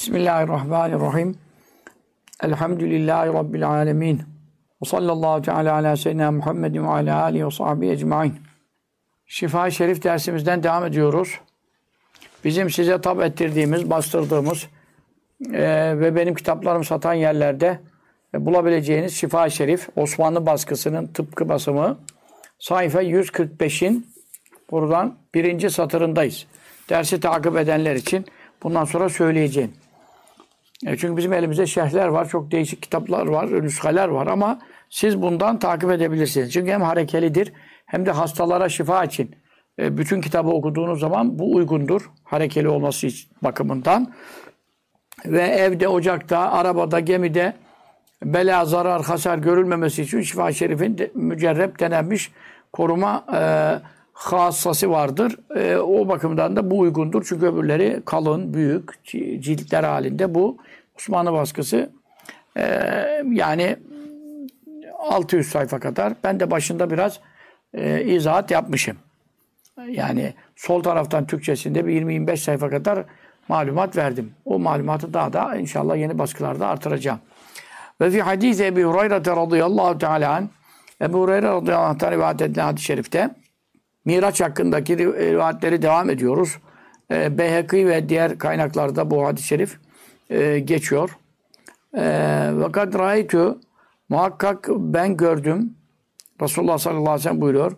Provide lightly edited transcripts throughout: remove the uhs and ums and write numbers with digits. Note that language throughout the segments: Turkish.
Bismillahirrahmanirrahim. Elhamdülillahi Rabbil alemin. Ve sallallahu teala ala seyyidina Muhammedin ve ala alihi ve sahbihi ecmain. Şifa-i Şerif dersimizden devam ediyoruz. Bizim size tab ettirdiğimiz, bastırdığımız ve benim kitaplarımı satan yerlerde bulabileceğiniz Şifa-i Şerif, Osmanlı baskısının tıpkı basımı, sayfa 145'in buradan birinci satırındayız. Dersi takip edenler için bundan sonra söyleyeceğim. Çünkü bizim elimizde şerhler var, çok değişik kitaplar var, nüshaler var ama siz bundan takip edebilirsiniz. Çünkü hem harekelidir hem de hastalara şifa için bütün kitabı okuduğunuz zaman bu uygundur. Harekeli olması bakımından. Ve evde, ocakta, arabada, gemide bela, zarar, hasar görülmemesi için Şifa-i Şerif'in mücerrep denenmiş koruma hassası vardır. O bakımdan da bu uygundur. Çünkü öbürleri kalın, büyük ciltler halinde. Bu Osmanlı baskısı yani 600 sayfa kadar. Ben de başında biraz izahat yapmışım. Yani sol taraftan Türkçesinde bir 20-25 sayfa kadar malumat verdim. O malumatı daha da inşallah yeni baskılarda artıracağım. Ve fi hadisi Ebu Hureyre radıyallahu teala anh, Ebu Hureyre radıyallahu anh'tan rivayet edilen hadis-i şerifte Miraç hakkındaki rivayetleri devam ediyoruz. Beyhekî ve diğer kaynaklarda bu hadis-i şerif geçiyor. Ve kad râitü, muhakkak ben gördüm. Resulullah sallallahu aleyhi ve sellem buyuruyor.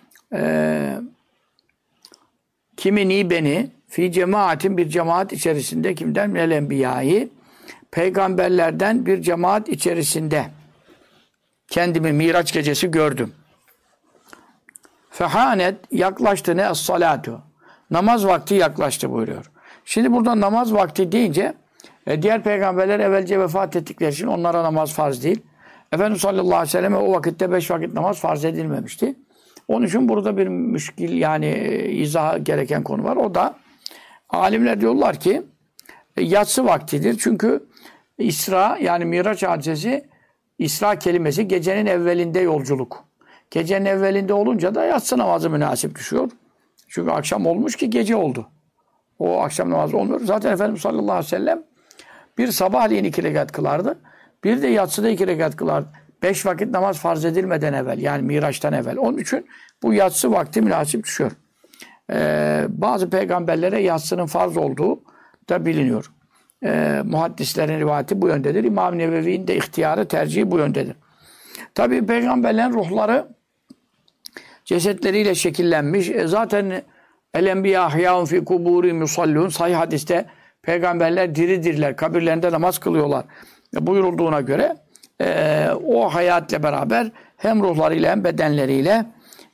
Kimini beni fi cemaatin, bir cemaat içerisinde, kimden? Minel enbiyâi, peygamberlerden bir cemaat içerisinde kendimi Miraç gecesi gördüm. Fehanet, yaklaştı ne? Es-salatu. Namaz vakti yaklaştı buyuruyor. Şimdi burada namaz vakti deyince diğer peygamberler evvelce vefat ettikleri için onlara namaz farz değil. Efendimiz sallallahu aleyhi ve selleme o vakitte 5 vakit namaz farz edilmemişti. Onun için burada bir müşkil, yani izah gereken konu var. O da alimler diyorlar ki yatsı vaktidir. Çünkü İsra, yani Miraç hadisesi, İsra kelimesi gecenin evvelinde yolculuk. Gecenin evvelinde olunca da yatsı namazı münasip düşüyor. Çünkü akşam olmuş ki gece oldu. O akşam namazı olmuyor. Zaten Efendimiz sallallahu aleyhi ve sellem bir sabahleyin 2 rekat kılardı. Bir de yatsıda 2 rekat kılardı. 5 vakit namaz farz edilmeden evvel, yani Miraç'tan evvel. Onun için bu yatsı vakti münasip düşüyor. Bazı peygamberlere yatsının farz olduğu da biliniyor. Muhaddislerin rivayeti bu yöndedir. İmam Nevevi'nin de ihtiyarı, tercihi bu yöndedir. Tabii peygamberlerin ruhları cesetleriyle şekillenmiş. Zaten el-enbiya ahyâun fî kubûrî musallûn, sahih hadiste peygamberler diridirler, kabirlerinde namaz kılıyorlar buyurulduğuna göre o hayatla beraber hem ruhlarıyla hem bedenleriyle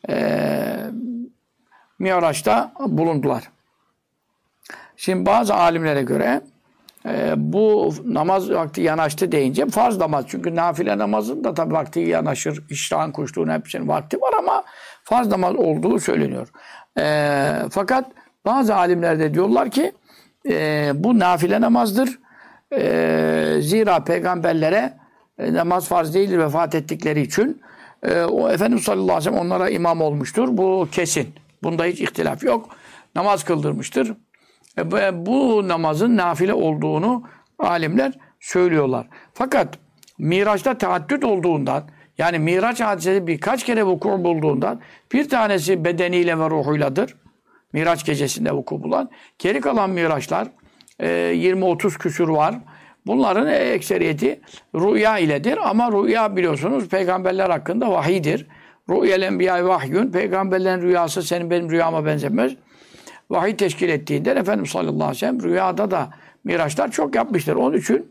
Miraç'ta bulundular. Şimdi bazı alimlere göre bu namaz vakti yanaştı deyince farz namaz. Çünkü nafile namazın da tabii vakti yanaşır. İştahın, kuşluğun hepsinin vakti var ama farz namaz olduğu söyleniyor. Fakat bazı alimler de diyorlar ki bu nafile namazdır. Zira peygamberlere namaz farz değildir vefat ettikleri için. O Efendimiz sallallahu aleyhi ve sellem onlara imam olmuştur. Bu kesin. Bunda hiç ihtilaf yok. Namaz kıldırmıştır. Bu namazın nafile olduğunu alimler söylüyorlar. Fakat Miraç'ta taaddüt olduğundan, yani Miraç hadisesi birkaç kere vuku bulduğundan, bir tanesi bedeniyle ve ruhuyladır. Miraç gecesinde vuku bulan. Geri kalan Miraçlar 20-30 küsur var. Bunların ekseriyeti rüya iledir. Ama rüya biliyorsunuz peygamberler hakkında vahiydir. Rü'yel enbiya vahyun. Peygamberlerin rüyası senin benim rüyama benzemez. Vahiy teşkil ettiğinden Efendimiz sallallahu aleyhi ve sellem rüyada da Miraçlar çok yapmıştır. Onun için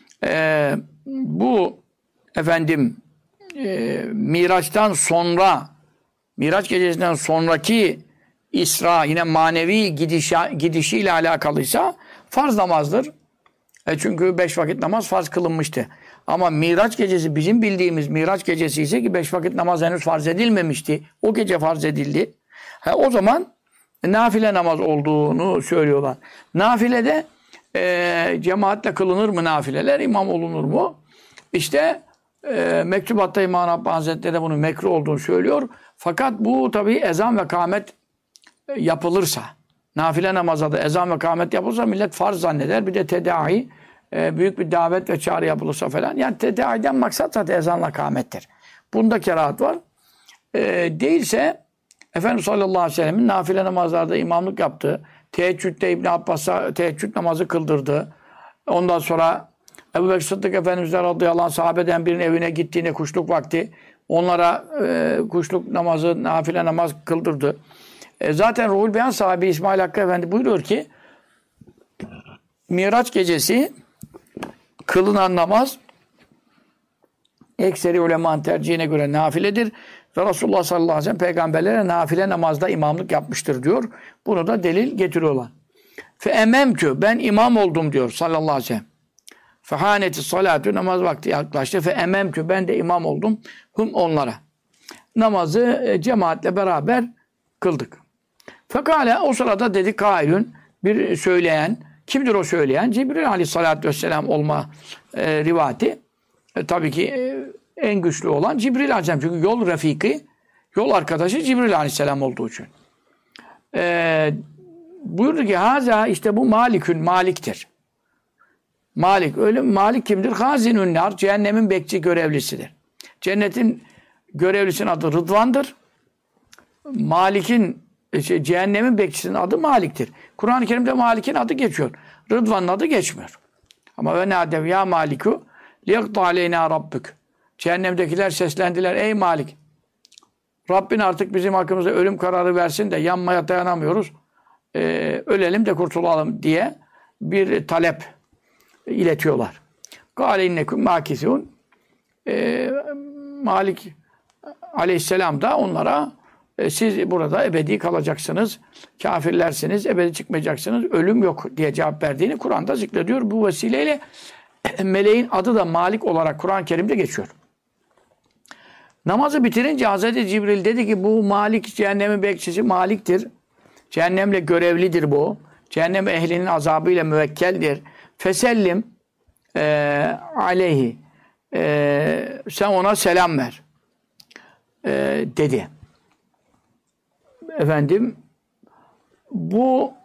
bu Miraç'tan sonra, Miraç gecesinden sonraki İsra yine manevi gidişiyle alakalıysa farz namazdır. Çünkü 5 vakit namaz farz kılınmıştı. Ama Miraç gecesi, bizim bildiğimiz Miraç gecesi ise ki 5 vakit namaz henüz farz edilmemişti. O gece farz edildi. O zaman nafile namaz olduğunu söylüyorlar. Nafilede cemaatle kılınır mı nafileler? İmam olunur mu? İşte mektubatta İmam Rabbani Hazretleri de bunun mekruh olduğunu söylüyor. Fakat bu tabii ezan ve kâmet yapılırsa, Nafile namaza da ezan ve kâmet yapılsa millet farz zanneder. Bir de tedavi, büyük bir davet ve çağrı yapılırsa falan. Yani tedaviden maksat zaten ezanla kâmettir. Bunda kerahat var. Değilse Efendimiz sallallahu aleyhi ve sellem'in nafile namazlarda imamlık yaptığı, teheccüdde İbn Abbas'a teheccüd namazı kıldırdı. Ondan sonra Ebu Bekir Sıddık Efendimiz'den radıyallahu anh sahabeden birinin evine gittiğinde kuşluk vakti onlara kuşluk namazı, nafile namaz kıldırdı. Zaten Ruhul Beyan sahibi İsmail Hakkı Efendi buyuruyor ki Miraç gecesi kılınan namaz ekseri ulemanın tercihine göre nafiledir. Ve Resulullah sallallahu aleyhi ve sellem peygamberlere nafile namazda imamlık yapmıştır diyor. Bunu da delil getiriyorlar. Fe ememtü ben imam oldum diyor sallallahu aleyhi ve sellem. Fehaneti salatü namaz vakti yaklaştı. Fe ememtü ben de imam oldum. Hum onlara. Namazı cemaatle beraber kıldık. Fekale o sırada dedi kailün bir söyleyen. Kimdir o söyleyen? Cibril aleyhissalatü vesselam olma rivati. Tabii ki en güçlü olan Cibril aleyhisselam. Çünkü yol refiki, yol arkadaşı Cibril aleyhisselam olduğu için. Buyurdu ki haza işte bu malikün maliktir. Malik. Öyle Malik kimdir? Hazinün nar. Cehennemin bekçi görevlisidir. Cennetin görevlisinin adı Rıdvan'dır. Malik'in cehennemin bekçisinin adı Malik'tir. Kur'an-ı Kerim'de Malik'in adı geçiyor. Rıdvan'ın adı geçmiyor. Ama ve nâdev ya Maliku liyakta aleyna rabbük. Cehennemdekiler seslendiler. Ey Malik! Rabbin artık bizim hakkımızda ölüm kararı versin de yanmaya dayanamıyoruz. Ölelim de kurtulalım diye bir talep iletiyorlar. Kâle innekum mâkisûn. Malik aleyhisselam da onlara siz burada ebedi kalacaksınız. Kafirlersiniz, ebedi çıkmayacaksınız. Ölüm yok diye cevap verdiğini Kur'an'da zikrediyor. Bu vesileyle meleğin adı da Malik olarak Kur'an-ı Kerim'de geçiyor. Namazı bitirince Hazreti Cibril dedi ki bu Malik cehennemin bekçisi Malik'tir. Cehennemle görevlidir bu. Cehennem ehlinin azabıyla müvekkeldir. Fesellim aleyhi sen ona selam ver dedi. Efendim bu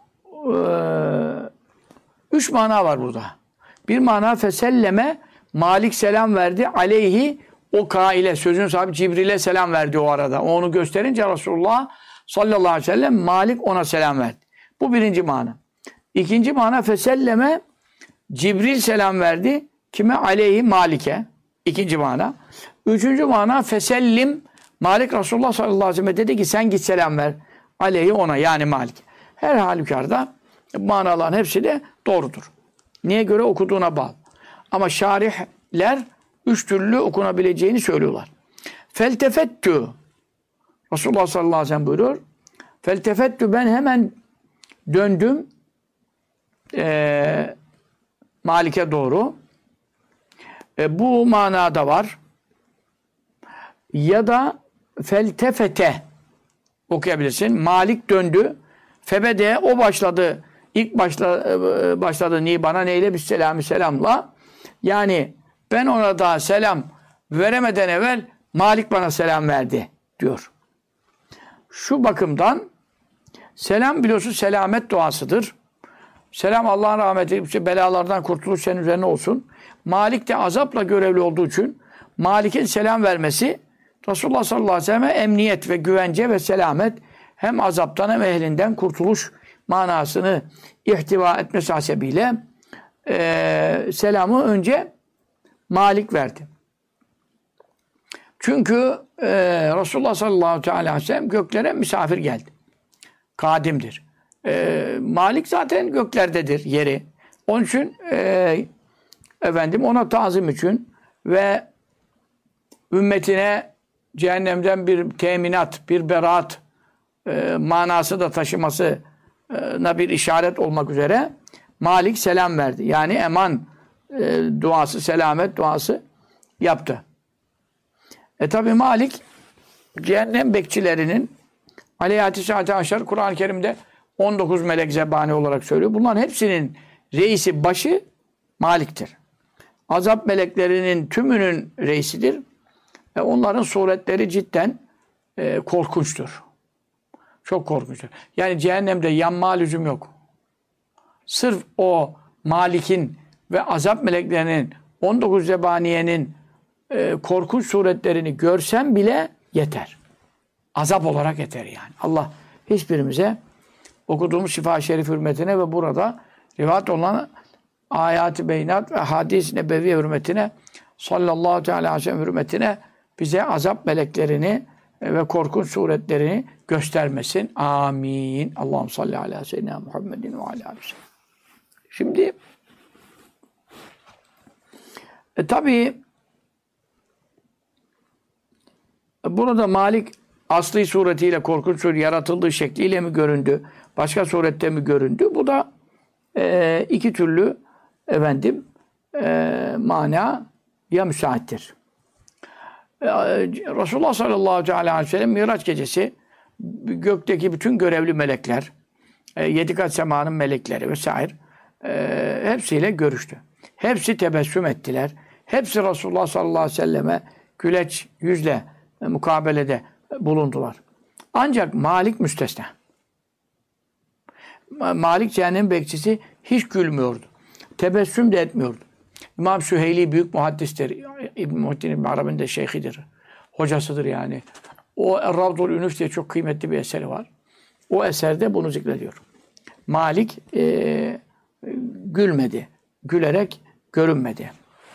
üç mana var burada. Bir mana feselleme Malik selam verdi aleyhi o kaile sözün sahibi Cibril'e selam verdi o arada. Onu gösterince Resulullah sallallahu aleyhi ve sellem Malik ona selam verdi. Bu birinci mana. İkinci mana feselleme Cibril selam verdi. Kime? Aleyhi Malik'e. İkinci mana. Üçüncü mana fesellim Malik Resulullah sallallahu aleyhi ve sellem dedi ki sen git selam ver. Aleyhi ona yani Malik. Her halükarda manaların hepsi de doğrudur. Niye göre okuduğuna bağlı. Ama şarihler üç türlü okunabileceğini söylüyorlar. Feltefettü Resulullah sallallahu aleyhi ve sellem buyuruyor. Feltefettü ben hemen döndüm Malik'e doğru. Bu manada var. Ya da feltefete okuyabilirsin. Malik döndü. Febede o başladı. İlk başladı ni bana neyle bir selamla. Yani ben ona daha selam veremeden evvel Malik bana selam verdi diyor. Şu bakımdan selam biliyorsun selamet duasıdır. Selam Allah'ın rahmeti, belalardan kurtuluş senin üzerine olsun. Malik de azapla görevli olduğu için Malik'in selam vermesi Resulullah sallallahu aleyhi ve sellem'e emniyet ve güvence ve selamet hem azaptan hem ehlinden kurtuluş manasını ihtiva etmesi hasebiyle selamı önce Malik verdi. Çünkü Resulullah sallallahu aleyhi ve sellem göklere misafir geldi. Kadimdir. Malik zaten göklerdedir yeri. Onun için efendim ona tazim için ve ümmetine cehennemden bir teminat, bir beraat manası da taşımasına bir işaret olmak üzere Malik selam verdi. Yani eman duası, selamet duası yaptı. Tabi Malik cehennem bekçilerinin aleyhati saati aşar Kur'an-ı Kerim'de 19 melek zebani olarak söylüyor. Bunların hepsinin reisi, başı Malik'tir. Azap meleklerinin tümünün reisidir. Onların suretleri cidden korkunçtur. Çok korkunçtur. Yani cehennemde yanma lüzum yok. Sırf o Malik'in ve azap meleklerinin 19 zebaniyenin korkunç suretlerini görsen bile yeter. Azap olarak yeter yani. Allah hiçbirimize okuduğumuz şifa-i şerif hürmetine ve burada rivayet olan ayat-ı beyinat ve hadis-i nebevi hürmetine sallallahu teala aleyhi ve sellem hürmetine bize azap meleklerini ve korkunç suretlerini göstermesin. Amin. Allahümme salli ala seyyidina Muhammedin ve ala aleyhi ve sellem. Şimdi tabii burada Malik asli suretiyle korkunç suret yaratıldığı şekliyle mi göründü? Başka surette mi göründü? Bu da iki türlü manaya müsaittir. Resulullah sallallahu aleyhi ve sellem Miraç gecesi gökteki bütün görevli melekler, yedi kat semanın melekleri vesaire hepsiyle görüştü. Hepsi tebessüm ettiler. Hepsi Resulullah sallallahu aleyhi ve selleme güleç yüzle mukabelede bulundular. Ancak Malik müstesna. Malik cehennem bekçisi hiç gülmüyordu. Tebessüm de etmiyordu. İmam Süheyli büyük muhaddistir. İbn-i Muhittin İbn Arabi'nin de şeyhidir. Hocasıdır yani. O Ravdul Ünüf diye çok kıymetli bir eseri var. O eserde bunu zikrediyor. Malik gülmedi. Gülerek görünmedi.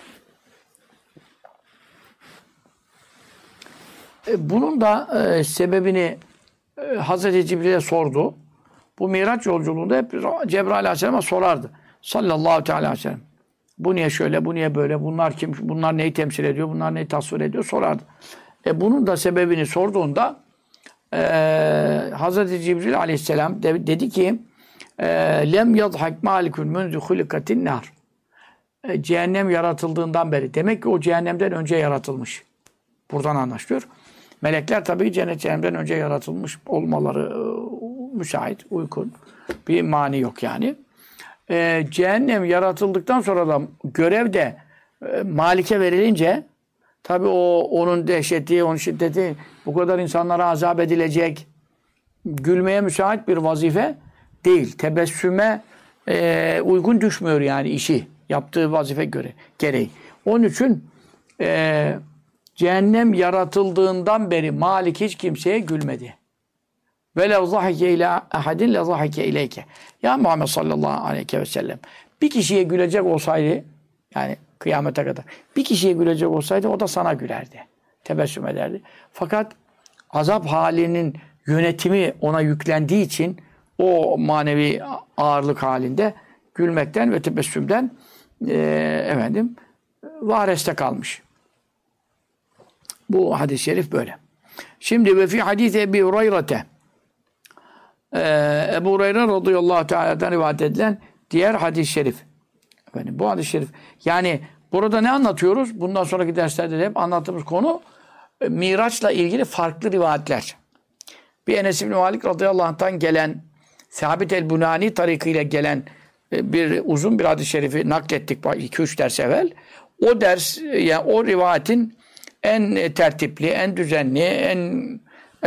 Bunun da sebebini Hazreti Cibril'e sordu. Bu Miraç yolculuğunda hep Cebrail Aleyhisselam'a sorardı. Sallallahu aleyhi ve sellem. Bu niye şöyle, bu niye böyle, bunlar kim, bunlar neyi temsil ediyor, bunlar neyi tasvir ediyor sorardı. Bunun da sebebini sorduğunda Hazreti Cibril Aleyhisselam dedi ki lem yadhak malikun munzu hulikatin nar. Cehennem yaratıldığından beri. Demek ki o cehennemden önce yaratılmış. Buradan anlaşılıyor. Melekler tabii cennet cehennemden önce yaratılmış olmaları müsait, uygun. Bir mani yok yani. Cehennem yaratıldıktan sonra da görev de Malik'e verilince tabii onun dehşeti, onun şiddeti bu kadar insanlara azap edilecek gülmeye müsait bir vazife değil. Tebessüme uygun düşmüyor yani işi. Yaptığı vazife gereği. Onun için cehennem yaratıldığından beri Malik hiç kimseye gülmedi. وَلَوْ ضَحِكَ اِلَى اَحَدٍ لَضَحِكَ اِلَيْكَ Ya Muhammed sallallahu aleyhi ve sellem bir kişiye gülecek olsaydı yani kıyamete kadar bir kişiye gülecek olsaydı o da sana gülerdi. Tebessüm ederdi. Fakat azap halinin yönetimi ona yüklendiği için o manevi ağırlık halinde gülmekten ve tebessümden vareste kalmış. Bu hadis-i şerif böyle. Şimdi ve fi hadis Ebi Hureyre'te Ebu Hureyre radıyallahu teala'dan rivayet edilen diğer hadis-i şerif. Bu hadis-i şerif. Yani burada ne anlatıyoruz? Bundan sonraki derslerde de hep anlattığımız konu Miraç'la ilgili farklı rivayetler. Bir Enes İbni Malik radıyallahu anh'tan gelen Sabit el-Bunani tarikıyla gelen bir uzun bir hadis-i şerifi naklettik 2-3 ders evvel. O ders yani o rivayetin en tertipli, en düzenli, en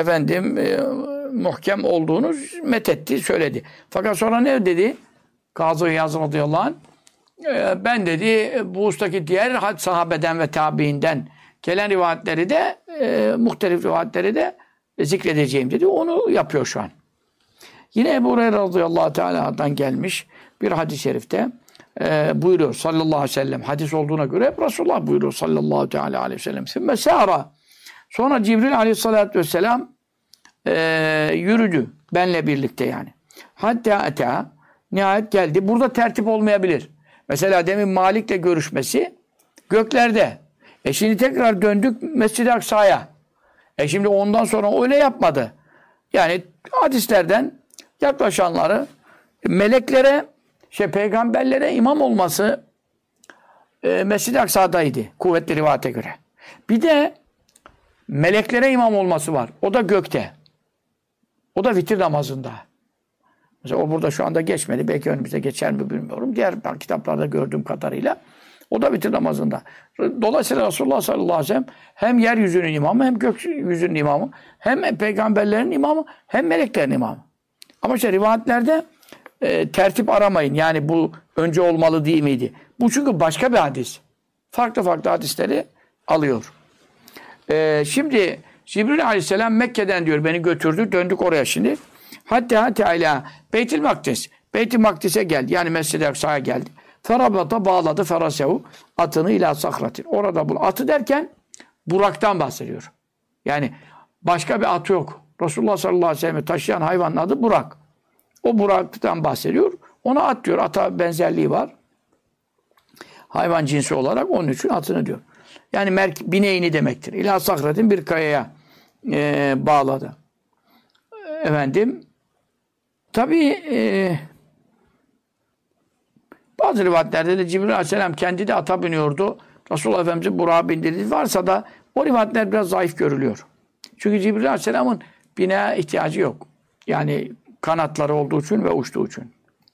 muhkem olduğunu methetti, söyledi. Fakat sonra ne dedi? Kazı İyaz radıyallahu anh ben dedi bu ustaki diğer sahabeden ve tabiinden gelen rivayetleri de muhtelif rivayetleri de zikredeceğim dedi. Onu yapıyor şu an. Yine Ebu Hureyre radıyallahu teala'dan gelmiş bir hadis-i şerifte buyuruyor sallallahu aleyhi ve sellem. Hadis olduğuna göre hep Resulullah buyuruyor sallallahu teala aleyhi ve sellem. Sonra Cibril aleyhissalatü vesselam yürüdü. Benle birlikte yani. Hatta nihayet geldi. Burada tertip olmayabilir. Mesela demin Malik'le görüşmesi göklerde. Şimdi tekrar döndük Mescid-i Aksa'ya. Şimdi ondan sonra öyle yapmadı. Yani hadislerden yaklaşanları meleklere, peygamberlere imam olması Mescid-i Aksa'daydı. Kuvvetli rivayete göre. Bir de meleklere imam olması var. O da gökte. O da vitir namazında. Mesela o burada şu anda geçmedi. Belki önümüzde geçer mi bilmiyorum. Diğer kitaplarda gördüğüm kadarıyla O da vitir namazında. Dolayısıyla Resulullah sallallahu aleyhi ve sellem hem yeryüzünün imamı, hem gökyüzünün imamı, hem peygamberlerin imamı, hem meleklerin imamı. Ama işte rivayetlerde tertip aramayın. Yani bu önce olmalı değil miydi? Bu çünkü başka bir hadis. Farklı farklı hadisleri alıyor. Şimdi Cibril aleyhisselam Mekke'den diyor beni götürdü. Döndük oraya şimdi. Hatta ila Beytül Makdis. Beytül Makdis'e geldi. Yani Mescid-i Aksa'ya geldi. Ferabata bağladı ferasehu atını ila sakratin. Orada bu atı derken Burak'tan bahsediyor. Yani başka bir atı yok. Resulullah sallallahu aleyhi ve sellem'i taşıyan hayvanın adı Burak. O Burak'tan bahsediyor. Ona at diyor. Ata benzerliği var. Hayvan cinsi olarak onun için atını diyor. Yani bineğini demektir. İla sakratin bir kayaya bağladı. Efendim tabii bazı rivayetlerde de Cibril aleyhisselam kendi de ata biniyordu. Resulullah Efendimiz'i Burak'a bindirdi. Varsa da o rivayetler biraz zayıf görülüyor. Çünkü Cibril aleyhisselamın bineğe ihtiyacı yok. Yani kanatları olduğu için ve uçtuğu için.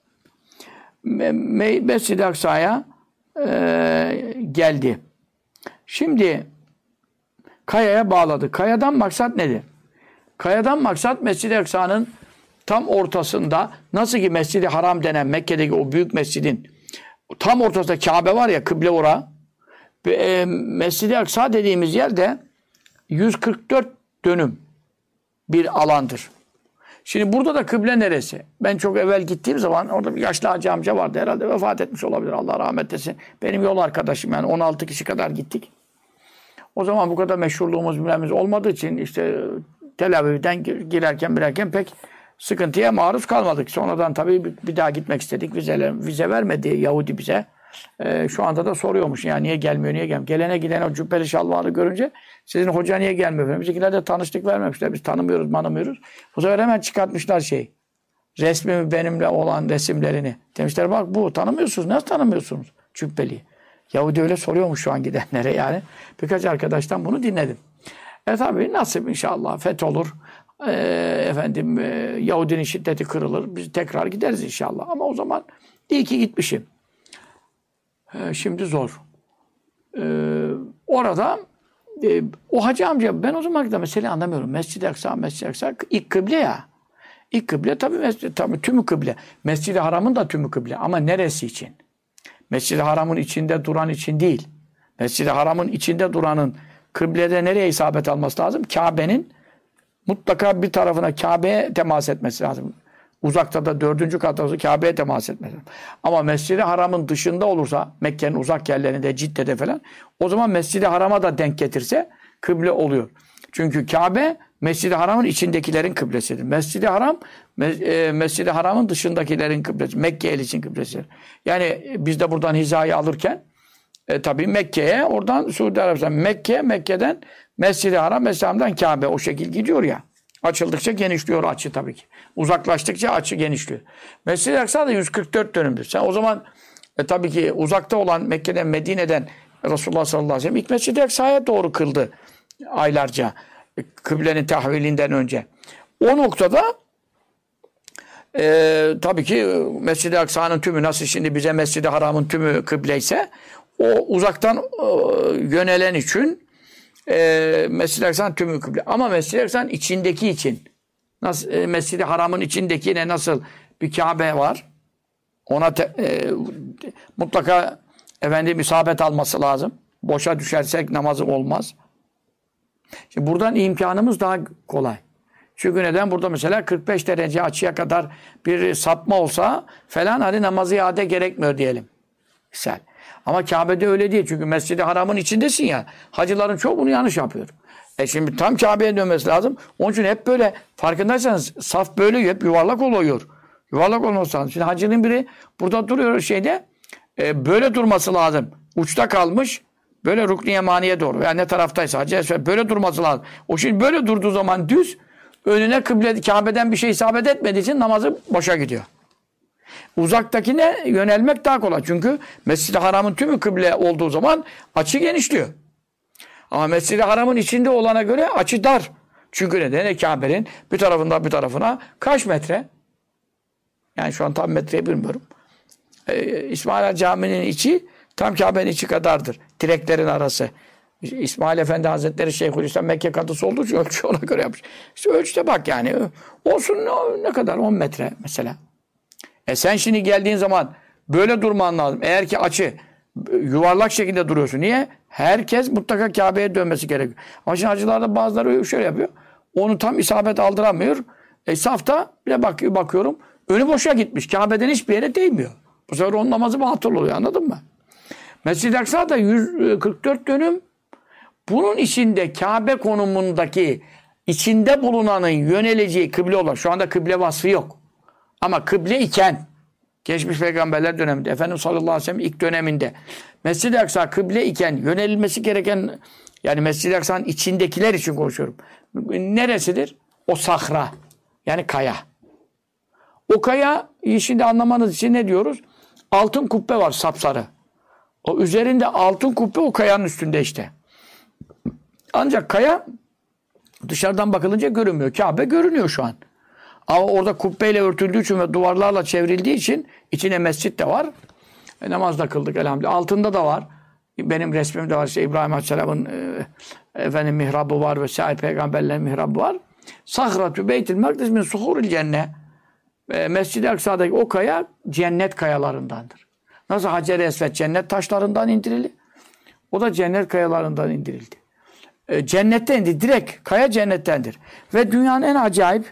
Mescid-i Aksa'ya geldi. Şimdi kayaya bağladı. Kayadan maksat nedir? Kayadan maksat Mescid-i Aksa'nın tam ortasında, nasıl ki Mescid-i Haram denen Mekke'deki o büyük mescidin tam ortasında Kabe var ya, kıble ora. Mescid-i Aksa dediğimiz yerde 144 dönüm bir alandır. Şimdi burada da kıble neresi? Ben çok evvel gittiğim zaman orada bir yaşlı hacı amca vardı. Herhalde vefat etmiş olabilir. Allah rahmet etsin. Benim yol arkadaşım, yani 16 kişi kadar gittik. O zaman bu kadar meşhurluğumuz bilmemiz olmadığı için işte Tel Aviv'den girerken pek sıkıntıya maruz kalmadık. Sonradan tabii bir daha gitmek istedik. Vize vermedi Yahudi bize. Şu anda da soruyormuş ya, niye gelmiyor. Gelene gidene o cübbeli şalvarı görünce sizin hoca niye gelmiyor? Bizimkiler de tanıştık vermemişler. Biz tanımıyoruz. Bu sefer hemen çıkartmışlar resmimi, benimle olan resimlerini. Demişler bak bu tanımıyorsunuz. Nasıl tanımıyorsunuz cübbeliyi? Yahudi öyle soruyormuş şu an gidenlere yani. Birkaç arkadaştan bunu dinledim. Tabii nasip inşallah fetholur. Yahudinin şiddeti kırılır. Biz tekrar gideriz inşallah. Ama o zaman iyi ki gitmişim. Şimdi zor. Orada o hacı amca, ben o zaman da meseleyi anlamıyorum. Mescid-i Aksa ilk kıble ya. İlk kıble tabii tümü kıble. Mescid-i Haram'ın da tümü kıble. Ama neresi için? Mescid-i Haram'ın içinde duran için değil. Mescid-i Haram'ın içinde duranın kıblede nereye isabet alması lazım? Kabe'nin mutlaka bir tarafına Kabe'ye temas etmesi lazım. Uzakta da 4. katta olsa Kabe'ye temas etmesi lazım. Ama Mescid-i Haram'ın dışında olursa, Mekke'nin uzak yerlerinde, Cidde'de falan, o zaman Mescid-i Haram'a da denk getirse kıble oluyor. Çünkü Kabe Mescid-i Haram'ın içindekilerin kıblesidir. Mescid-i Haram Mescid-i Haram'ın dışındakilerin kıblesi. Mekke için kıblesidir. Yani biz de buradan hizayı alırken tabii Mekke'ye, oradan Suudi Arabistan, Mekke'den Mescid-i Haram, Mescid-i Haram'dan Kabe, o şekil gidiyor ya. Açıldıkça genişliyor açı tabii ki. Uzaklaştıkça açı genişliyor. Mescid-i Aksa da 144 dönümdür. Sen o zaman tabii ki uzakta olan Mekke'den, Medine'den Resulullah sallallahu aleyhi ve sellem ilk Mescid-i Aksa'ya doğru kıldı aylarca. Kıblenin tahvilinden önce. O noktada tabii ki Mescid-i Aksa'nın tümü, nasıl şimdi bize Mescid-i Haram'ın tümü kıbleyse, o uzaktan yönelen için Mescid-i Aksa'nın tümü kıble. Ama Mescid-i Aksa'nın içindeki için, nasıl Mescid-i Haram'ın içindekine nasıl bir Kabe var, ona mutlaka isabet alması lazım. Boşa düşersek namazı olmaz. Şimdi buradan imkanımız daha kolay. Çünkü neden? Burada mesela 45 derece açıya kadar bir sapma olsa falan, hadi namazı iade gerekmiyor diyelim. Misal. Ama Kabe'de öyle değil. Çünkü Mescid-i Haram'ın içindesin ya. Hacıların çoğu bunu yanlış yapıyor. Şimdi tam Kabe'ye dönmesi lazım. Onun için hep böyle, farkındaysanız saf böyle hep yuvarlak oluyor. Yuvarlak olması lazım. Şimdi hacının biri burada duruyor böyle durması lazım. Uçta kalmış. Böyle Rukn-i Yemani'ye doğru. Yani ne taraftaysa hacı böyle durması lazım. O şimdi böyle durduğu zaman düz, önüne kıble, Kabe'den bir şey isabet etmediği için namazı boşa gidiyor. Uzaktakine yönelmek daha kolay. Çünkü Mescid-i Haram'ın tümü kıble olduğu zaman açı genişliyor. Ama Mescid-i Haram'ın içinde olana göre açı dar. Çünkü neden? Kabe'nin bir tarafından bir tarafına kaç metre? Yani şu an tam metreyi bilmiyorum. İsmaila Camii'nin içi Tam Kabe'nin içi kadardır. Direklerin arası. İsmail Efendi Hazretleri Şeyhülislam Mekke kadısı olduğu için ölçü ona göre yapmış. İşte ölçüde bak yani. Olsun ne kadar? 10 metre mesela. Sen şimdi geldiğin zaman böyle durman lazım. Eğer ki açı yuvarlak şekilde duruyorsun. Niye? Herkes mutlaka Kabe'ye dönmesi gerekiyor. Ama şimdi hacılarda bazıları şöyle yapıyor. Onu tam isabet aldıramıyor. Safta bile bakıyorum. Önü boşa gitmiş. Kabe'den hiçbir yere değmiyor. Bu sefer onun namazı batıl oluyor. Anladın mı? Mescid-i Aksa da 144 dönüm. Bunun içinde Kabe konumundaki içinde bulunanın yöneleceği kıble olan, şu anda kıble vasfı yok. Ama kıble iken, geçmiş peygamberler döneminde, Efendimiz sallallahu aleyhi ve sellem ilk döneminde Mescid-i Aksa kıble iken yönelilmesi gereken, yani Mescid-i Aksa'nın içindekiler için konuşuyorum. Neresidir? O sahra. Yani kaya. O kaya, şimdi anlamanız için ne diyoruz? Altın kubbe var sapsarı. O üzerinde altın kubbe o kayanın üstünde işte. Ancak kaya dışarıdan bakılınca görünmüyor. Kabe görünüyor şu an. Ama orada kubbeyle örtüldüğü için ve duvarlarla çevrildiği için içine mescit de var. Namaz da kıldık elhamdülillah. Altında da var. Benim resmim de var. İşte İbrahim Aleyhisselam'ın mihrabı var ve sair peygamberlerin mihrabı var. Sahratü Beytil Makdis min suhuril cennet. Mescid-i Aksa'daki o kaya cennet kayalarındandır. Nasıl Hacer-i Esved cennet taşlarından indirildi? O da cennet kayalarından indirildi. Cennetten indi. Direkt kaya cennettendir. Ve dünyanın en acayip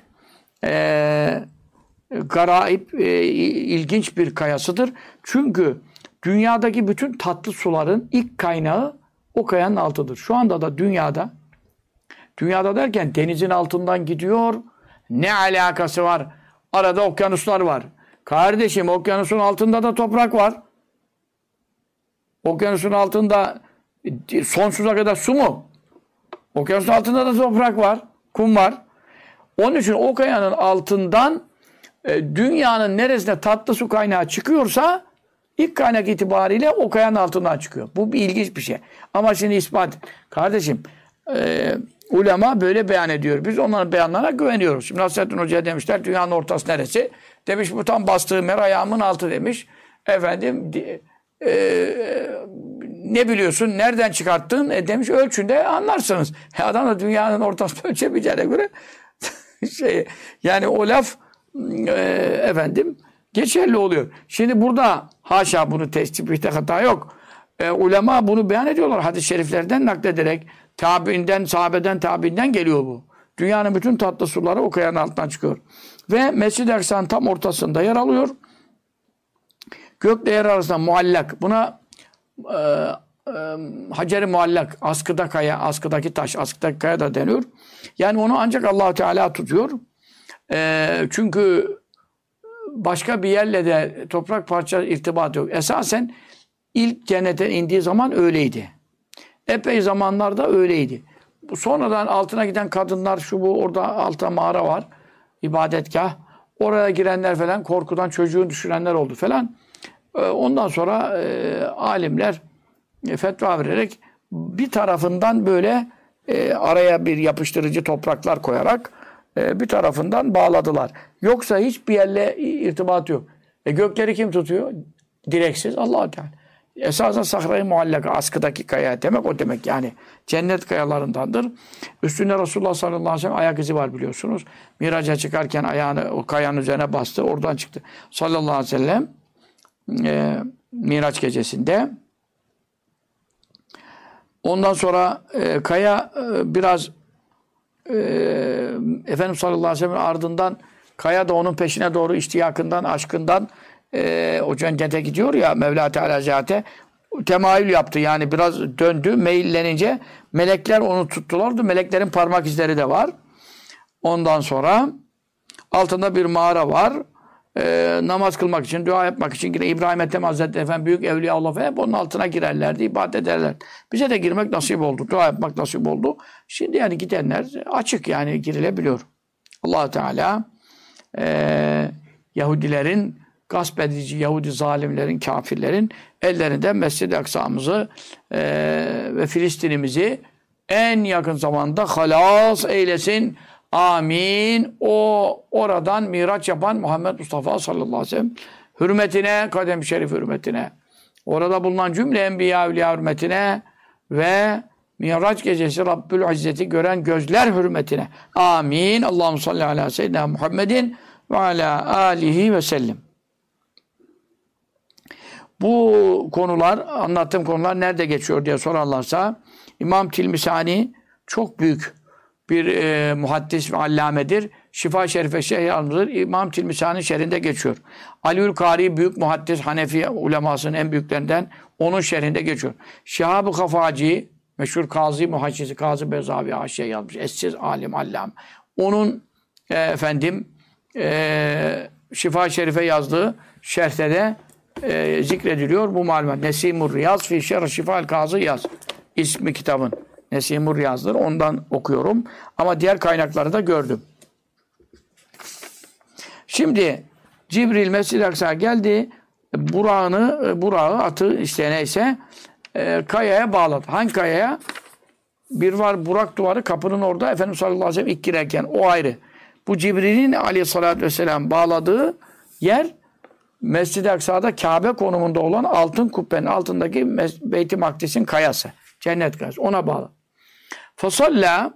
garaip, ilginç bir kayasıdır. Çünkü dünyadaki bütün tatlı suların ilk kaynağı o kayanın altıdır. Şu anda da dünyada derken denizin altından gidiyor. Ne alakası var? Arada okyanuslar var. Kardeşim okyanusun altında da toprak var. Okyanusun altında sonsuza kadar su mu? Okyanusun altında da toprak var. Kum var. Onun için o kayanın altından dünyanın neresinde tatlı su kaynağı çıkıyorsa ilk kaynak itibariyle o kayanın altından çıkıyor. Bu bir ilginç bir şey. Ama şimdi ispat. Kardeşim ulema böyle beyan ediyor. Biz onların beyanlarına güveniyoruz. Şimdi Nasrettin Hoca'ya demişler dünyanın ortası neresi? Demiş bu tam bastığım yer ayağımın altı demiş. Efendim ne biliyorsun? Nereden çıkarttın? Demiş ölçünde anlarsınız. Adam da dünyanın ortasını ölçebileceğine göre yani o laf efendim geçerli oluyor. Şimdi burada haşa bunu tespite hata yok. Ulema bunu beyan ediyorlar. Hadis-i şeriflerden naklederek tabiinden, sahabeden, tabiinden geliyor bu. Dünyanın bütün tatlı suları o kayanın altından çıkıyor. Ve Mescid-i Aksa'nın tam ortasında yer alıyor. Gökle yer arasında muallak. Buna Hacer-i muallak, askıda kaya, askıdaki taş, askıdaki kaya da deniyor. Yani onu ancak Allah Teala tutuyor. Çünkü başka bir yerle de toprak parça irtibatı yok. Esasen ilk cennete indiği zaman öyleydi. Epey zamanlarda öyleydi. Sonradan altına giden kadınlar şu bu orada altta mağara var. İbadetgah. Oraya girenler falan korkudan çocuğunu düşürenler oldu falan. Ondan sonra alimler fetva vererek bir tarafından böyle araya bir yapıştırıcı topraklar koyarak bir tarafından bağladılar. Yoksa hiçbir yerle irtibat yok. Gökleri kim tutuyor? Direksiz Allah-u Teala. Esasen sahra-i muallaka, askıdaki kaya demek o demek yani. Cennet kayalarındandır. Üstünde Resulullah sallallahu aleyhi ve sellem ayak izi var biliyorsunuz. Miraca çıkarken ayağını o kayanın üzerine bastı. Oradan çıktı. Sallallahu aleyhi ve sellem Miraç gecesinde. Ondan sonra kaya biraz Efendimiz sallallahu aleyhi ve sellem'in ardından kaya da onun peşine doğru iştiyakından, aşkından o cennete gidiyor ya Mevla Teala Zâte temayül yaptı. Yani biraz döndü, meyillenince melekler onu tuttulardı. Meleklerin parmak izleri de var. Ondan sonra altında bir mağara var. Namaz kılmak için, dua yapmak için yine İbrahim Ethem Hazretleri Efendi büyük evliyaullah hep onun altına girerlerdi, ibadet ederler. Bize de girmek nasip oldu. Dua yapmak nasip oldu. Şimdi yani gidenler açık yani girilebiliyor. Allah Teala Yahudilerin gasp edici Yahudi zalimlerin, kafirlerin ellerinden Mescid-i Aksa'mızı ve Filistin'imizi en yakın zamanda halas eylesin. Amin. O oradan miraç yapan Muhammed Mustafa sallallahu aleyhi ve sellem hürmetine, kadem-i şerif hürmetine Orada bulunan cümle enbiya evliya hürmetine ve Miraç gecesi Rabbül İzzet'i gören gözler hürmetine. Amin. Allahu salli ala seyyidina Muhammedin ve ala alihi ve sellem. Bu konular, anlattığım konular nerede geçiyor diye sorarlarsa İmam Tilmisani çok büyük bir muhaddis ve allamedir. Şifa-i Şerife Şeyh yazmıştır. İmam Tilmisani şerhinde geçiyor. Aliül Kari büyük muhaddis, Hanefi ulemasının en büyüklerinden, onun şerhinde geçiyor. Şihab-ı Kafaci meşhur Kazı Muhaccisi, Kazı Bezavi Haşiye yazmış. Eşsiz alim, allam. Onun Şifa-i Şerife yazdığı şerhte de zikrediliyor bu malumat. Nesimur Riyaz fi şerh şifa'l Kazı yaz. İsmi kitabın. Nesimur Riyaz'dır. Ondan okuyorum. Ama diğer kaynakları da gördüm. Şimdi Cibril Mescid-i Aksa'ya geldi. Burağı atı işte neyse kayaya bağladı. Hangi kayaya? Bir var Burak duvarı kapının orada. Efendimiz sallallahu aleyhi ve sellem ilk girerken o ayrı. Bu Cibril'in aleyhissalatü vesselam bağladığı yer Mescid-i Aksa'da Kabe konumunda olan altın kubbenin altındaki Beyt-i Makdis'in kayası. Cennet kayası. Ona bağlı. Fasalla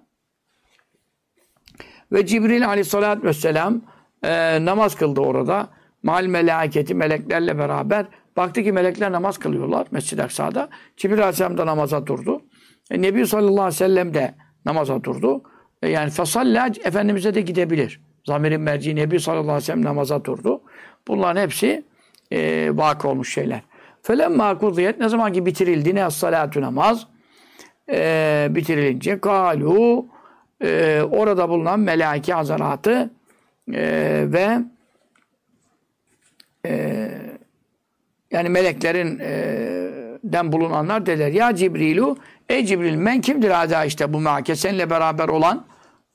ve Cibril aleyhissalatü vesselam namaz kıldı orada. Mal meleketi meleklerle beraber. Baktı ki melekler namaz kılıyorlar Mescid-i Aksa'da. Cibril aleyhisselam da namaza durdu. Nebi sallallahu aleyhi ve sellem de namaza durdu. Yani fasalla Efendimiz'e de gidebilir. Zamirin merci Nebi sallallahu aleyhi ve sellem namaza durdu. Bunların hepsi vakı olmuş şeyler. Felemma kudiyet ne zaman ki bitirildi ne as-salatu namaz bitirilince kalu orada bulunan melaike hazaratı ve yani meleklerin den bulunanlar derler. Ya Cibrilu, ey Cibril men kimdir hâzâ işte bu mâke seninle beraber olan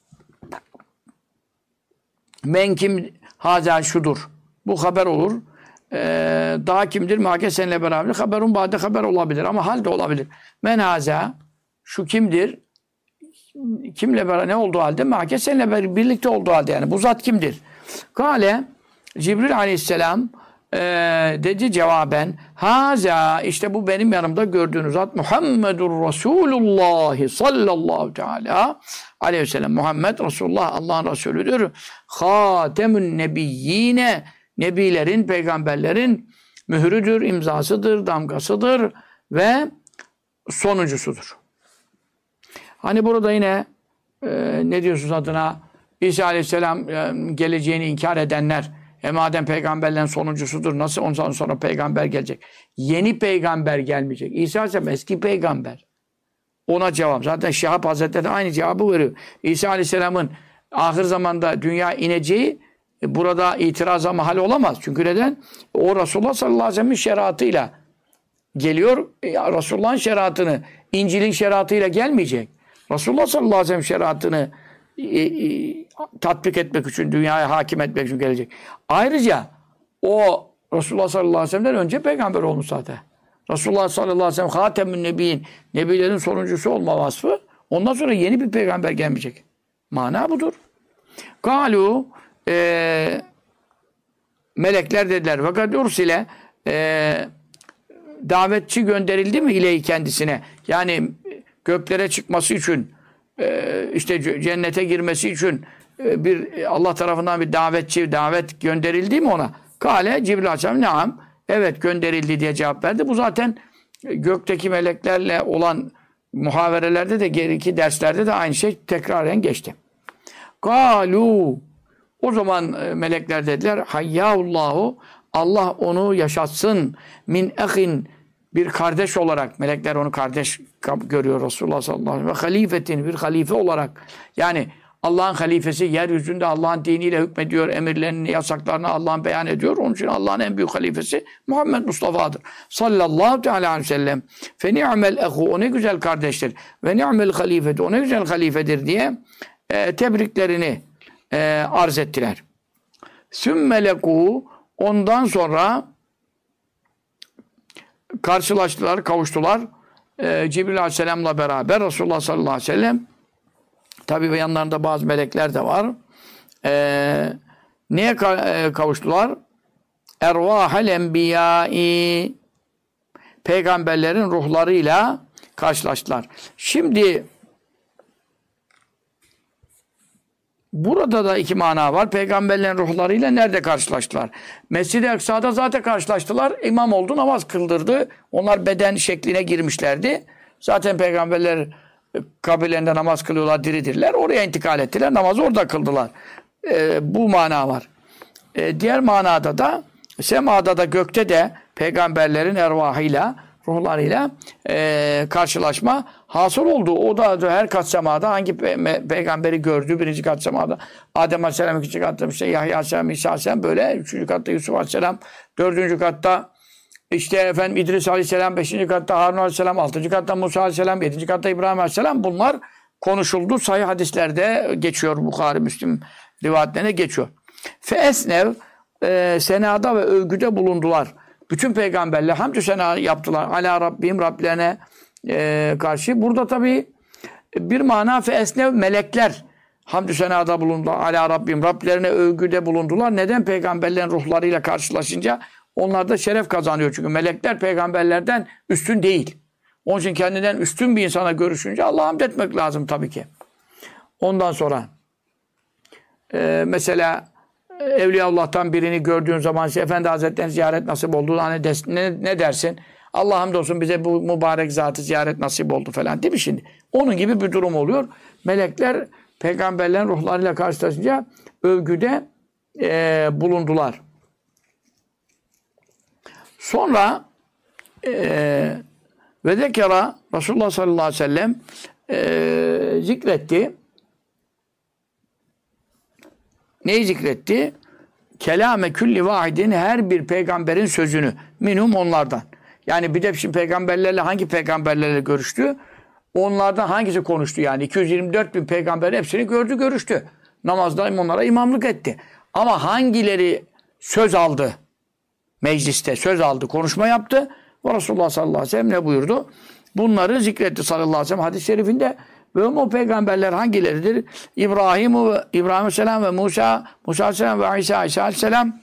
men kim hâzâ şudur. Bu haber olur. Daha kimdir? Mâke seninle beraber. Haberun ba'de haber olabilir ama hal de olabilir. Men hâzâ şu kimdir? Kimle beraber ne olduğu halde? Mâke seninle beraber birlikte olduğu halde yani. Bu zat kimdir? Kale Cibril aleyhisselam dedi cevaben haza işte bu benim yanımda gördüğünüz zat Muhammedur Resulullah sallallahu teala aleyhi ve sellem. Muhammed Resulullah Allah'ın Resulüdür. Hatemün nebiyyine nebilerin, peygamberlerin mührüdür, imzasıdır, damgasıdır ve sonuncusudur. Hani burada yine ne diyorsunuz adına İsa aleyhisselam geleceğini inkar edenler madem peygamberlerin sonuncusudur nasıl ondan sonra peygamber gelecek? Yeni peygamber gelmeyecek. İsa aleyhisselam eski peygamber. Ona cevap. Zaten Şihab Hazretleri aynı cevabı veriyor. İsa aleyhisselamın ahir zamanda dünya ineceği burada itiraza mahal olamaz. Çünkü neden? O Resulullah sallallahu aleyhi ve sellem'in şeriatıyla geliyor. Resulullah'ın şeriatını İncil'in şeriatıyla gelmeyecek. Resulullah sallallahu aleyhi ve sellem şeriatını tatbik etmek için, dünyaya hakim etmek için gelecek. Ayrıca o Resulullah sallallahu aleyhi ve sellem'den önce peygamber olmuş zaten. Resulullah sallallahu aleyhi ve sellem hatemün nebiyin, nebilerin sonuncusu olma vasfı. Ondan sonra yeni bir peygamber gelmeyecek. Mana budur. Kalu melekler dediler. Fakat ursile davetçi gönderildi mi iley kendisine? Yani göklere çıkması için işte cennete girmesi için bir Allah tarafından bir davet gönderildi mi ona? Kale Cibril Aleyhisselam naam. Evet gönderildi diye cevap verdi. Bu zaten gökteki meleklerle olan muhaverelerde de geriki derslerde de aynı şey tekraren geçti. Kalu o zaman melekler dediler hayyâullahu Allah onu yaşatsın min ehin bir kardeş olarak melekler onu kardeş görüyor Resulullah sallallahu aleyhi ve sellem ve halifetin bir halife olarak yani Allah'ın halifesi yeryüzünde Allah'ın diniyle hükmediyor, emirlerini, yasaklarını Allah'ın beyan ediyor. Onun için Allah'ın en büyük halifesi Muhammed Mustafa'dır. Sallallahu teala aleyhi ve sellem. Fe ni'mel ehu, o ne güzel kardeştir. Ve ni'mel halifeti, o ne güzel halifedir diye tebriklerini arz ettiler. Sümme leku, ondan sonra karşılaştılar, kavuştular. Cibril aleyhisselamla beraber Resulullah sallallahu aleyhi ve sellem. Tabi yanlarında bazı melekler de var. Neye kavuştular? Ervahel enbiyai peygamberlerin ruhlarıyla karşılaştılar. Şimdi burada da iki mana var. Peygamberlerin ruhlarıyla nerede karşılaştılar? Mescid-i Aksa'da zaten karşılaştılar. İmam oldu, namaz kıldırdı. Onlar beden şekline girmişlerdi. Zaten peygamberler kabirlerinde namaz kılıyorlar, diridirler. Oraya intikal ettiler. Namazı orada kıldılar. Bu mana var. Diğer manada da semada da gökte de peygamberlerin ervahıyla, ruhlarıyla karşılaşma hasıl oldu. O da her kat semada hangi peygamberi gördü? Birinci kat semada Adem Aleyhisselam, ikinci katta işte Yahya Aleyhisselam, İsa Aleyhisselam, böyle üçüncü katta Yusuf Aleyhisselam, dördüncü katta işte efendim İdris Aleyhisselam, beşinci katta Harun Aleyhisselam, altıncı katta Musa Aleyhisselam, yedinci katta İbrahim Aleyhisselam. Bunlar konuşuldu. Sahih hadislerde geçiyor. Bukhari, Müslim rivayetlerine geçiyor. Feesnev senada ve övgüde bulundular. Bütün peygamberler hamdü sena yaptılar. Ala Rabbim, Rablerine karşı. Burada tabii bir mana feesnev, melekler hamdü senada bulundular. Ala Rabbim, Rablerine övgüde bulundular. Neden? Peygamberlerin ruhlarıyla karşılaşınca onlar da şeref kazanıyor. Çünkü melekler peygamberlerden üstün değil. Onun için kendinden üstün bir insana görüşünce Allah'a hamd etmek lazım tabii ki. Ondan sonra mesela Evliyaullah'tan birini gördüğün zaman Efendi Hazretleri'ni ziyaret nasip oldu. Hani ne dersin? Allah hamdolsun bize bu mübarek zatı ziyaret nasip oldu falan, değil mi şimdi? Onun gibi bir durum oluyor. Melekler peygamberlerin ruhlarıyla karşılaşınca övgüde bulundular. Sonra ve zekera Resulullah sallallahu aleyhi ve sellem zikretti. Neyi zikretti? Kelame külli vahidin, her bir peygamberin sözünü. Minhum, onlardan. Yani bir de şimdi peygamberlerle hangi peygamberlerle görüştü? Onlardan hangisi konuştu yani? 224 bin peygamber hepsini gördü, görüştü. Namazda onlara imamlık etti. Ama hangileri söz aldı? Mecliste söz aldı, konuşma yaptı. Ve Resulullah sallallahu aleyhi ve sellem ne buyurdu? Bunları zikretti sallallahu aleyhi ve sellem hadis-i şerifinde. Ve o peygamberler hangileridir? İbrahim Aleyhisselam ve Musa Aleyhisselam ve İsa Aleyhisselam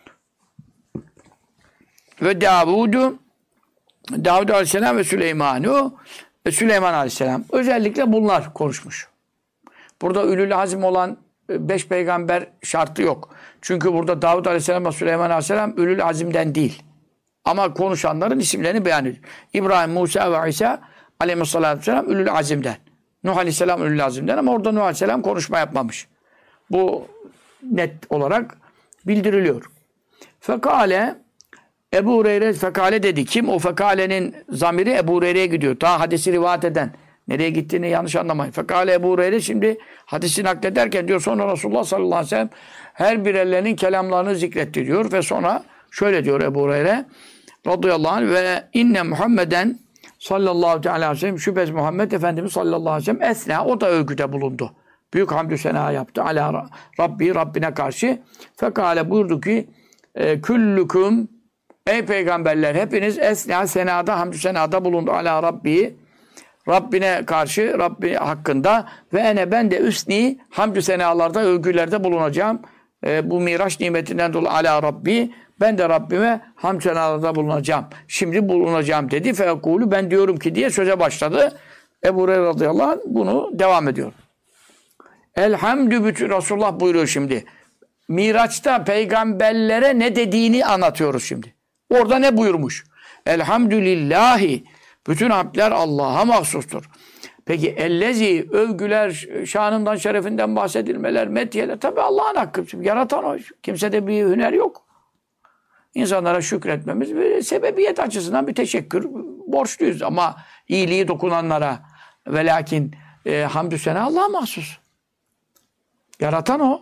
ve Davud Aleyhisselam ve Süleyman Aleyhisselam. Özellikle bunlar konuşmuş. Burada Ülül Azim olan 5 peygamber şartı yok. Çünkü burada Davud Aleyhisselam ve Süleyman Aleyhisselam Ülül Azim'den değil. Ama konuşanların isimlerini beyan ediyor. İbrahim, Musa ve İsa Aleyhisselam Ülül Azim'den. Nuh Aleyhisselam Ülül Azim'den, ama orada Nuh Aleyhisselam konuşma yapmamış. Bu net olarak bildiriliyor. Fekale Ebu Hureyre, fekale dedi. Kim? O fekalenin zamiri Ebu Hureyre'ye gidiyor. Ta hadisi rivayet eden. Nereye gittiğini yanlış anlamayın. Fekale Ebu Hureyre şimdi hadisi naklederken diyor, sonra Resulullah sallallahu aleyhi ve sellem her birerlerinin kelamlarını zikretti diyor ve sonra şöyle diyor Ebu Hureyre radıyallahu anh, ve inne Muhammeden sallallahu aleyhi ve sellem, şüphesiz Muhammed Efendimiz sallallahu aleyhi ve sellem esna, o da övgüde bulundu. Büyük hamdü sena yaptı. Ala Rabbi, Rabbine karşı. Fekale buyurdu ki küllüküm, ey peygamberler hepiniz esna, senada, hamdü senada bulundu. Ala Rabbi, Rabbine karşı, Rabbi hakkında, ve ene, ben de üsni, hamdü senalarda, övgülerde bulunacağım. Bu Miraç nimetinden dolayı ala Rabbi, ben de Rabbime hamdü senalarda bulunacağım. Şimdi bulunacağım dedi. Fekulu, ben diyorum ki diye söze başladı. Ebu Hureyre radıyallahu anh bunu devam ediyor. Elhamdü, bütün Resulullah buyuruyor şimdi. Miraç'ta peygamberlere ne dediğini anlatıyoruz şimdi. Orada ne buyurmuş? Elhamdülillahi, bütün hamdler Allah'a mahsustur. Peki ellezi, övgüler, şanından, şerefinden bahsedilmeler, metiyeler, tabi Allah'ın hakkı. Yaratan o. Kimsede bir hüner yok. İnsanlara şükretmemiz bir sebebiyet açısından bir teşekkür borçluyuz. Ama iyiliği dokunanlara, ve lakin hamdü sena Allah'a mahsus. Yaratan o.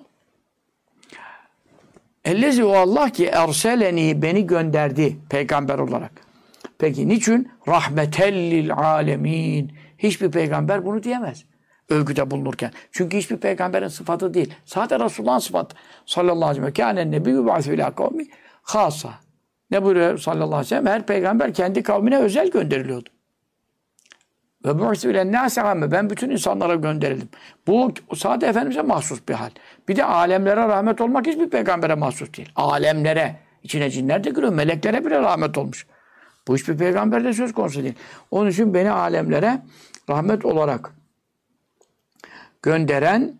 Ellezi, o Allah ki erseleni, beni gönderdi peygamber olarak. Peki niçin? Rahmetellil alemin. Hiçbir peygamber bunu diyemez övgüde bulunurken. Çünkü hiçbir peygamberin sıfatı değil. Sadece Resulullah'ın sıfatı. Sallallahu aleyhi ve sellem. Kânen nebiyyü ba'su ilâ kavmi khâsa. Ne buyuruyor sallallahu aleyhi ve sellem? Her peygamber kendi kavmine özel gönderiliyordu. Ve bu'su ile nâse amme. Ben bütün insanlara gönderildim. Bu sadece Efendimiz'e mahsus bir hal. Bir de alemlere rahmet olmak hiçbir peygambere mahsus değil. Alemlere. İçine cinler de giriyor. Meleklere bile rahmet olmuş. Bu hiçbir peygamberde söz konusu değil. Onun için beni alemlere rahmet olarak gönderen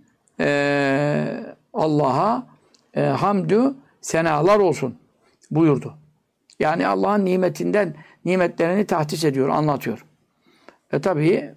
Allah'a hamdü senalar olsun buyurdu. Yani Allah'ın nimetlerini tahdis ediyor, anlatıyor. Tabii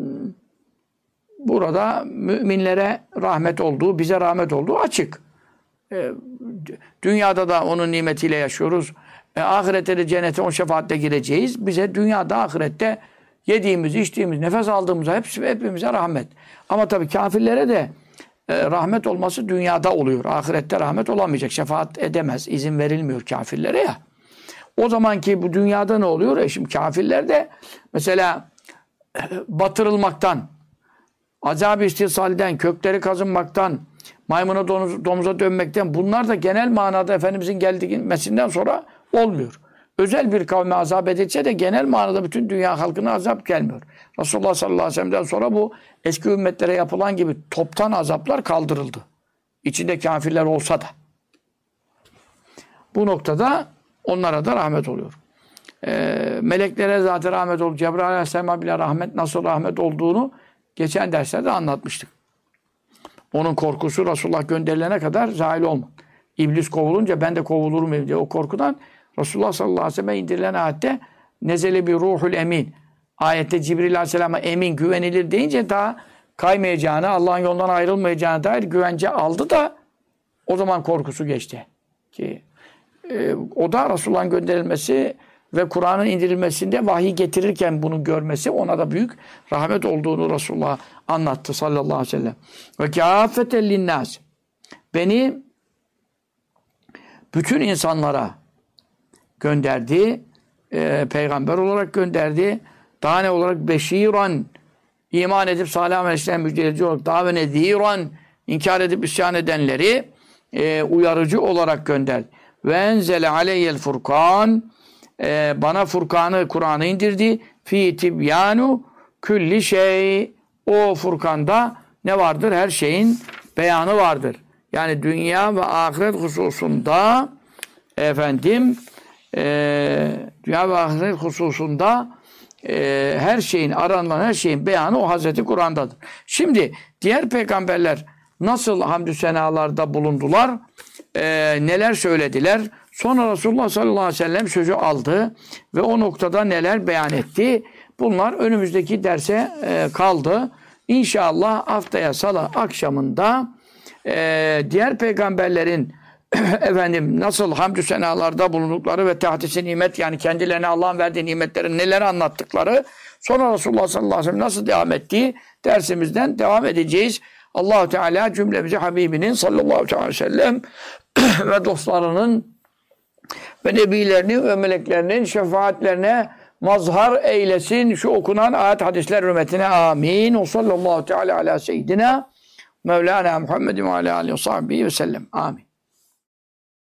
burada müminlere rahmet olduğu, bize rahmet olduğu açık. Dünyada da onun nimetiyle yaşıyoruz. Ahirette de cennete, o şefaatle gireceğiz. Bize dünyada, ahirette yediğimiz, içtiğimiz, nefes aldığımız hepimize rahmet. Ama tabii kafirlere de rahmet olması dünyada oluyor. Ahirette rahmet olamayacak. Şefaat edemez. İzin verilmiyor kafirlere ya. O zamanki bu dünyada ne oluyor? Şimdi kafirler de mesela batırılmaktan, azab-ı istilsalden, kökleri kazınmaktan, maymuna domuza dönmekten, bunlar da genel manada Efendimizin gelmesinden sonra olmuyor. Özel bir kavme azap edilse de genel manada bütün dünya halkına azap gelmiyor. Resulullah sallallahu aleyhi ve sellem'den sonra bu eski ümmetlere yapılan gibi toptan azaplar kaldırıldı. İçinde kafirler olsa da. Bu noktada onlara da rahmet oluyor. Meleklere zaten rahmet oldu. Cebrail aleyhisselam'a bile rahmet, nasıl rahmet olduğunu geçen derslerde anlatmıştık. Onun korkusu Resulullah gönderilene kadar zahil olmadı. İblis kovulunca ben de kovulurum diye o korkudan Resulullah sallallahu aleyhi ve sellem'e indirilen ayette nezele bir ruhul emin. Ayette Cibril aleyhisselama emin, güvenilir deyince daha kaymayacağını, Allah'ın yolundan ayrılmayacağına dair güvence aldı da o zaman korkusu geçti. Ki o da Resulullah'ın gönderilmesi ve Kur'an'ın indirilmesinde vahiy getirirken bunu görmesi ona da büyük rahmet olduğunu Resulullah anlattı sallallahu aleyhi ve sellem. Ve kâfeten linnâs. Beni bütün insanlara gönderdi. Peygamber olarak gönderdi. Daha ne olarak? Beşiran. İman edip salih amel işleyen müjdeleyici olarak. Daha ve nedîran. İnkar edip isyan edenleri uyarıcı olarak gönderdi. Ve enzele aleyyel furkan. Bana Furkan'ı, Kur'an'ı indirdi. Fî tibyânu külli şey. O Furkan'da ne vardır? Her şeyin beyanı vardır. Yani dünya ve ahiret hususunda dünya ve ahiret hususunda her şeyin, aranılan her şeyin beyanı o Hazreti Kur'an'dadır. Şimdi diğer peygamberler nasıl hamdü senalarda bulundular? Neler söylediler? Sonra Resulullah sallallahu aleyhi ve sellem sözü aldı ve o noktada neler beyan etti? Bunlar önümüzdeki derse kaldı. İnşallah haftaya salı akşamında diğer peygamberlerin nasıl hamdü senalarda bulundukları ve tahdis-i nimet, yani kendilerine Allah'ın verdiği nimetlerin neler anlattıkları, sonra Resulullah sallallahu aleyhi ve sellem nasıl devam ettiği dersimizden devam edeceğiz. Allah-u Teala cümlemizi Habibinin sallallahu aleyhi ve sellem ve dostlarının ve nebilerinin ve meleklerinin şefaatlerine mazhar eylesin. Şu okunan ayet hadisler hürmetine amin. O sallallahu teala ala seyyidina Mevlana Muhammedin ve ala aleyhi ve sahbihi ve sellem. Amin.